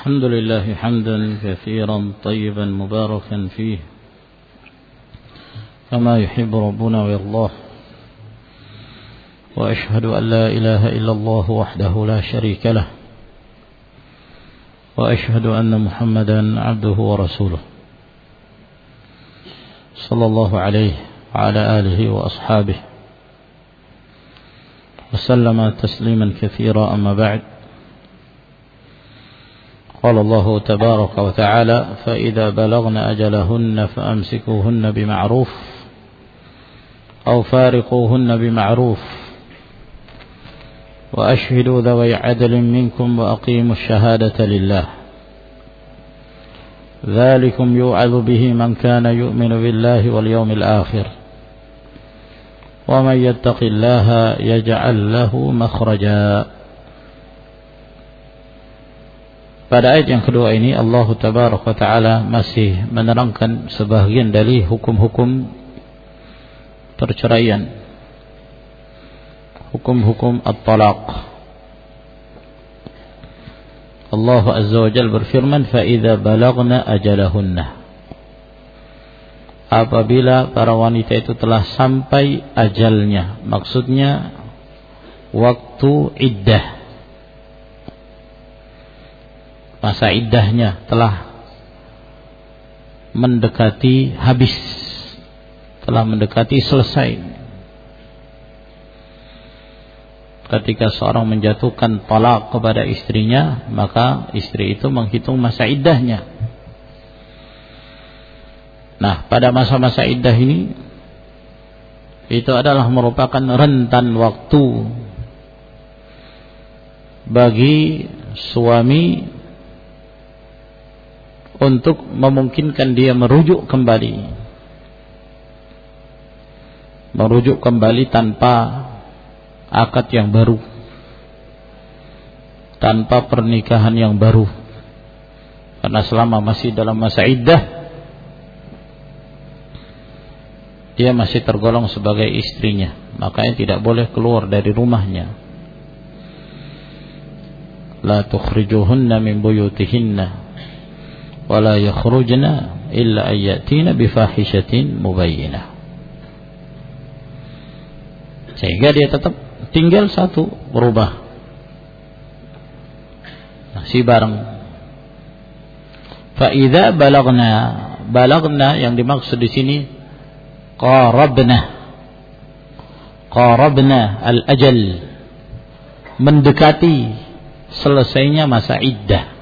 الحمد لله حمدا كثيرا طيبا مباركا فيه كما يحب ربنا ويرضاه وأشهد أن لا إله إلا الله وحده لا شريك له وأشهد أن محمدا عبده ورسوله صلى الله عليه وعلى آله وأصحابه وسلم تسليما كثيرا أما بعد. قال الله تبارك وتعالى فإذا بلغن أجلهن فأمسكوهن بمعروف أو فارقوهن بمعروف وأشهدوا ذوي عدل منكم وأقيموا الشهادة لله ذلكم يوعظ به من كان يؤمن بالله واليوم الآخر ومن يتق الله يجعل له مخرجا. Pada ayat yang kedua ini Allah Tabaraka wa Ta'ala masih menerangkan sebahagian dari hukum-hukum perceraian, hukum-hukum at-talaq. Allah Azza wa Jalla berfirman فَإِذَا بَلَغْنَ أَجَلَهُنَّ, apabila para wanita itu telah sampai ajalnya, maksudnya waktu iddah, masa iddahnya telah mendekati habis, telah mendekati selesai. Ketika seorang menjatuhkan talak kepada istrinya, maka istri itu menghitung masa iddahnya. Nah, pada masa-masa iddah ini, itu adalah merupakan rentan waktu bagi suami untuk memungkinkan dia merujuk kembali tanpa akad yang baru, tanpa pernikahan yang baru. Karena selama masih dalam masa iddah, dia masih tergolong sebagai istrinya, makanya tidak boleh keluar dari rumahnya. La tukhrijuhunna min buyutihinna wala yakhrujna illa ayyatina bifahishatin mubayyinah. Sehingga dia tetap tinggal satu rumah, masih bareng. Fa idza balagna yang dimaksud di sini qarabna al-ajal, mendekati selesainya masa iddah.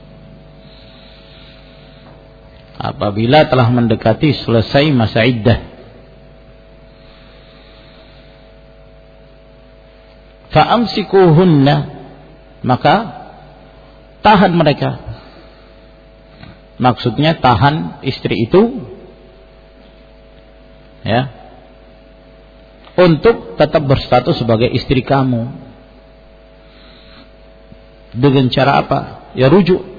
Apabila telah mendekati selesai masa iddah, fa'amsikuhunna, maka tahan mereka. Maksudnya tahan istri itu, ya, untuk tetap berstatus sebagai istri kamu. Dengan cara apa? Ya rujuk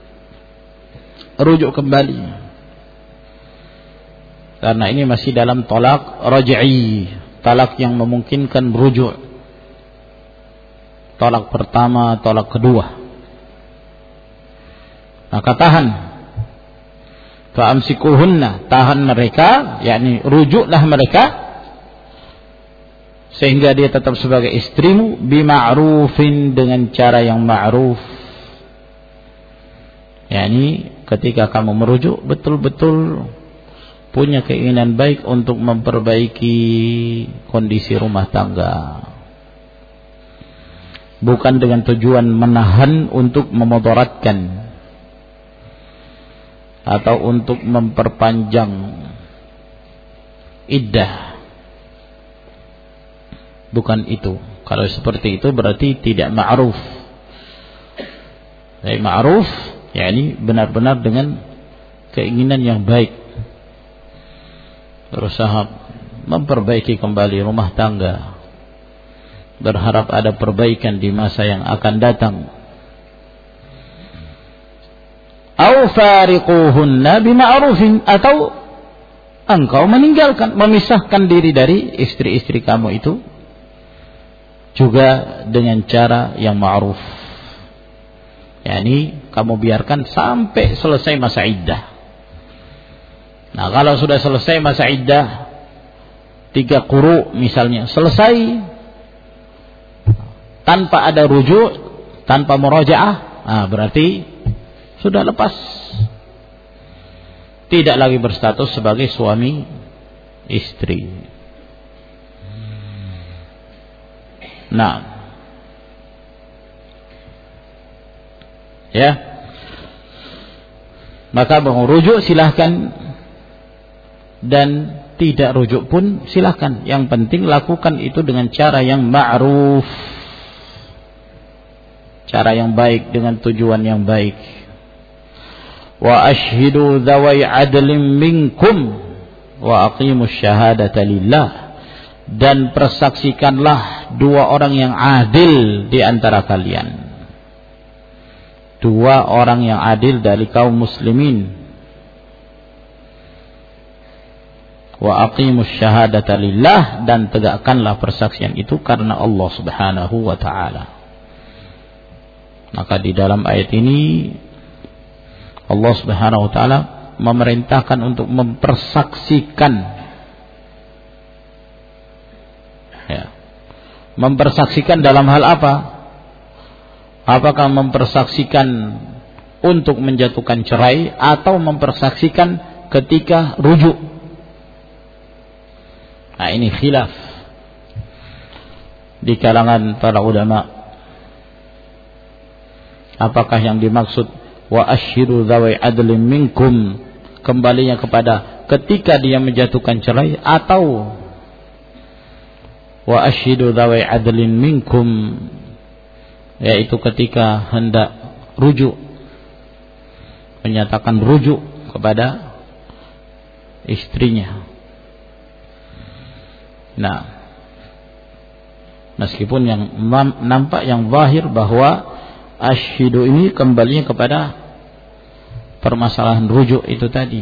kembali. Karena ini masih dalam talak raj'i, talak yang memungkinkan rujuk. Talak pertama, talak kedua. Maka tahan. Fa'amsikuhunna, tahan mereka, yakni rujuklah mereka sehingga dia tetap sebagai istrimu, bima'rufin, dengan cara yang ma'ruf. Yakni ketika kamu merujuk betul-betul punya keinginan baik untuk memperbaiki kondisi rumah tangga, bukan dengan tujuan menahan untuk memudaratkan atau untuk memperpanjang iddah. Bukan itu. Kalau seperti itu berarti tidak ma'ruf. Jadi ma'ruf, yakni benar-benar dengan keinginan yang baik, berusaha memperbaiki kembali rumah tangga, berharap ada perbaikan di masa yang akan datang. Au fariquhunna bima'rufin, atau engkau meninggalkan, memisahkan diri dari istri-istri kamu itu juga dengan cara yang ma'ruf. yakni kamu biarkan sampai selesai masa iddah. Nah, kalau sudah selesai masa iddah 3 quru misalnya, selesai tanpa ada rujuk, tanpa murajaah, berarti sudah lepas. Tidak lagi berstatus sebagai suami istri. Nah, ya, maka mau rujuk silahkan, dan tidak rujuk pun silahkan. Yang penting lakukan itu dengan cara yang ma'ruf, cara yang baik, dengan tujuan yang baik. Wa ashhidu dzawai adlin minkum wa aqimus syahadata lillah, dan persaksikanlah 2 orang yang adil di antara kalian. 2 orang yang adil dari kaum muslimin. Wa aqimus syahadata lillah, dan tegakkanlah persaksian itu karena Allah Subhanahu wa taala. Maka di dalam ayat ini Allah Subhanahu wa taala memerintahkan untuk mempersaksikan, ya. Mempersaksikan dalam hal apa? Apakah mempersaksikan untuk menjatuhkan cerai atau mempersaksikan ketika rujuk? Nah, ini khilaf di kalangan para ulama. Apakah yang dimaksud wa asyhidu dzawai adlin minkum kembalinya kepada ketika dia menjatuhkan cerai, atau wa asyhidu dzawai adlin minkum yaitu ketika hendak rujuk, menyatakan rujuk kepada istrinya. Nah, meskipun yang nampak, yang zahir bahwa asyhidu ini kembalinya kepada permasalahan rujuk itu tadi.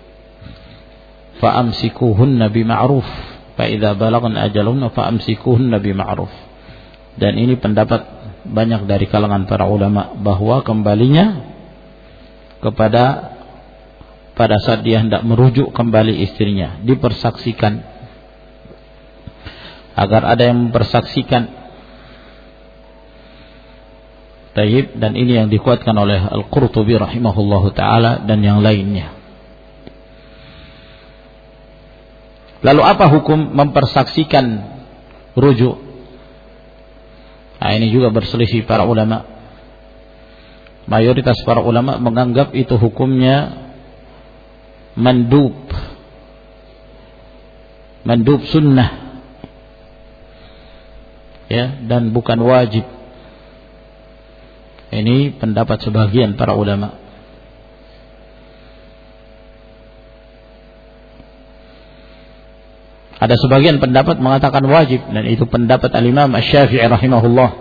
Fa amsikuhunna bima'ruf fa idza balagna ajalahunna fa amsikuhunna bima'ruf. Dan ini pendapat banyak dari kalangan para ulama bahwa kembalinya kepada pada saat dia hendak merujuk kembali istrinya, dipersaksikan, agar ada yang mempersaksikan. Tayyib, dan ini yang dikuatkan oleh Al-Qurtubi rahimahullahu taala dan yang lainnya. Lalu apa hukum mempersaksikan rujuk? Nah, ini juga berselisih para ulama. Mayoritas para ulama menganggap itu hukumnya mandub sunnah, ya, dan bukan wajib. Ini pendapat sebagian para ulama. Ada sebagian pendapat mengatakan wajib, dan itu pendapat Al-Imam Asy-Syafi'i rahimahullah.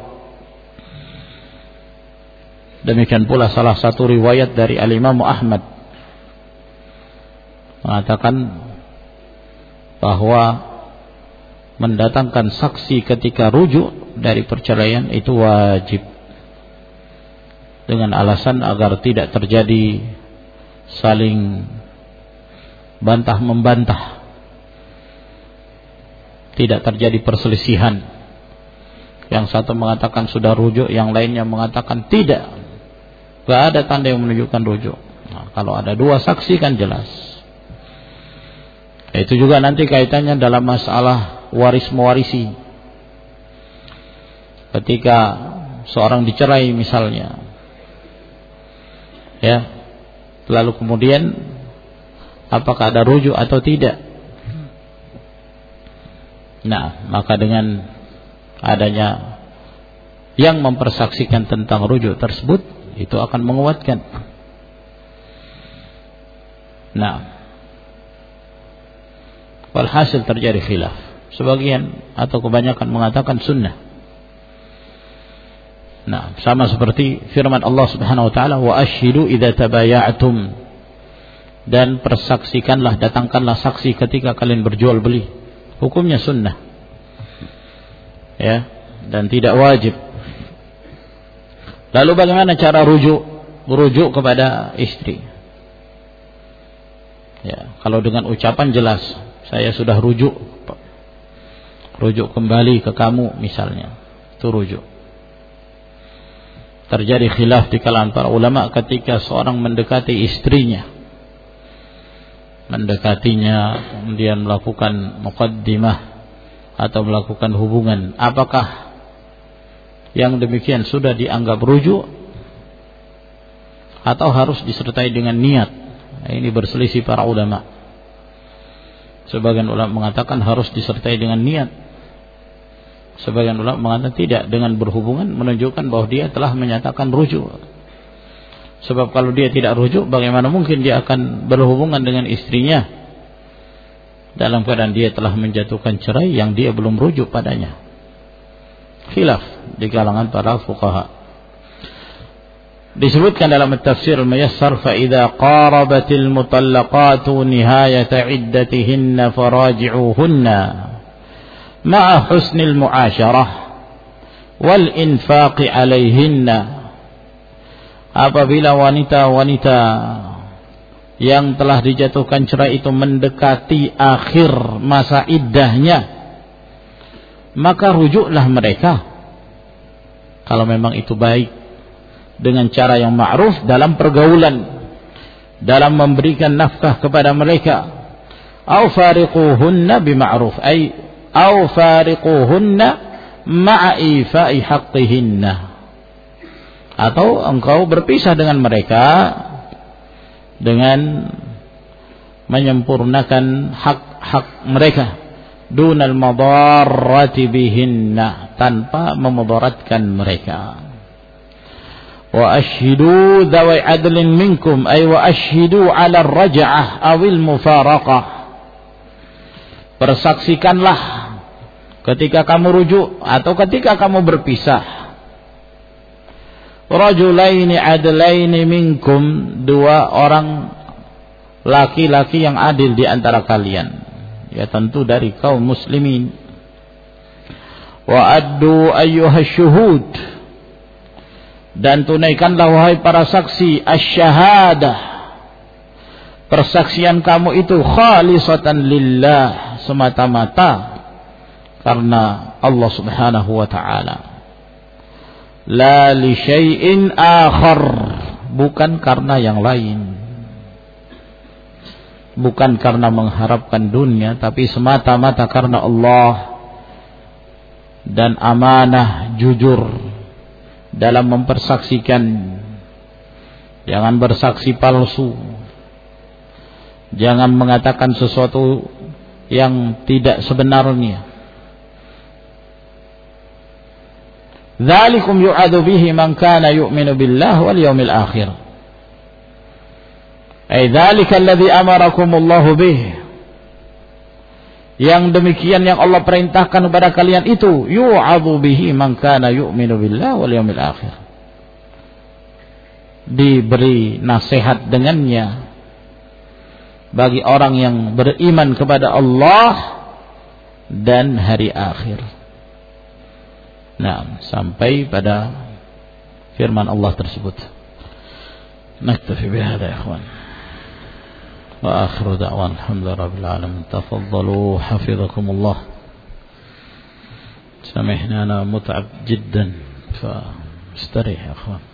Demikian pula salah satu riwayat dari Al-Imam Ahmad mengatakan bahwa mendatangkan saksi ketika rujuk dari perceraian itu wajib, dengan alasan agar tidak terjadi saling bantah-membantah, tidak terjadi perselisihan. Yang satu mengatakan sudah rujuk, yang lainnya mengatakan tidak, gak ada tanda yang menunjukkan rujuk. Nah, kalau ada 2 saksi kan jelas. Itu juga nanti kaitannya dalam masalah waris-mewarisi. Ketika seorang dicerai misalnya, ya, lalu kemudian apakah ada rujuk atau tidak? Nah, maka dengan adanya yang mempersaksikan tentang rujuk tersebut, itu akan menguatkan. Nah, walhasil terjadi khilaf. Sebagian atau kebanyakan mengatakan sunnah. Nah, sama seperti firman Allah Subhanahu wa taala, wa asyhidu idza tabaya'tum, dan persaksikanlah, datangkanlah saksi ketika kalian berjual beli. Hukumnya sunnah, ya, dan tidak wajib. Lalu bagaimana cara rujuk kepada istri? Ya, kalau dengan ucapan jelas, saya sudah rujuk kembali ke kamu misalnya, itu rujuk. Terjadi khilaf di kalangan para ulama ketika seorang mendekati istrinya, kemudian melakukan muqaddimah atau melakukan hubungan, apakah yang demikian sudah dianggap rujuk atau harus disertai dengan niat? Nah, ini berselisih para ulama. Sebagian ulama mengatakan harus disertai dengan niat. Sebagian ulama mengatakan tidak, dengan berhubungan menunjukkan bahwa dia telah menyatakan rujuk. Sebab kalau dia tidak rujuk, bagaimana mungkin dia akan berhubungan dengan istrinya dalam keadaan dia telah menjatuhkan cerai yang dia belum rujuk padanya. Khilaf di kalangan para fuqaha. Disebutkan dalam tafsir al-Muyassar, fa idza qarabatil mutallaqatu nihayata iddatihinna faraji'uhunna ma'a husnil mu'asyarah wal infaqi 'alaihinna. Apabila wanita-wanita yang telah dijatuhkan cerai itu mendekati akhir masa iddahnya, maka rujuklah mereka kalau memang itu baik, dengan cara yang ma'ruf dalam pergaulan, dalam memberikan nafkah kepada mereka. Au fariquhunna bima'ruf, ay au fariquhunna ma'a ifa'i haqqihinna, atau engkau berpisah dengan mereka dengan menyempurnakan hak-hak mereka, dunal madarrati bihinna, tanpa memudaratkan mereka. Wa ashhidu dhawi adlin minkum, ay wa ashhidu 'ala ar-raj'ah awil mufaraqah. Persaksikanlah ketika kamu rujuk atau ketika kamu berpisah. Rajulaini adlaini minkum, dua orang laki-laki yang adil di antara kalian, ya tentu dari kaum muslimin. Wa addu ayyuhash syuhud, dan tunaikanlah wahai para saksi asy-syahadah, persaksian kamu itu khalisatan lillah, semata-mata karena Allah Subhanahu wa ta'ala. La li syai'in akhar, bukan karena yang lain, bukan karena mengharapkan dunia, tapi semata-mata karena Allah. Dan amanah, jujur dalam mempersaksikan, jangan bersaksi palsu, jangan mengatakan sesuatu yang tidak sebenarnya. Dzalikum yu'adzu bihi man kana yu'minu billahi wal yawmil akhir. Ay dzalika alladzi amarakumullahu bih. Yang demikian yang Allah perintahkan kepada kalian itu, yu'adzu bihi man kana yu'minu billahi wal yawmil akhir. Diberi nasihat dengannya bagi orang yang beriman kepada Allah dan hari akhir. Nah, sampai pada firman Allah tersebut. Naktafi bihadza ya ikhwan. Wa akhiru da'wan alhamdulillahi rabbil alamin. Tafaddalu hafizakumullah. سامحنا أنا متعب جدا فاستريح يا أخوان.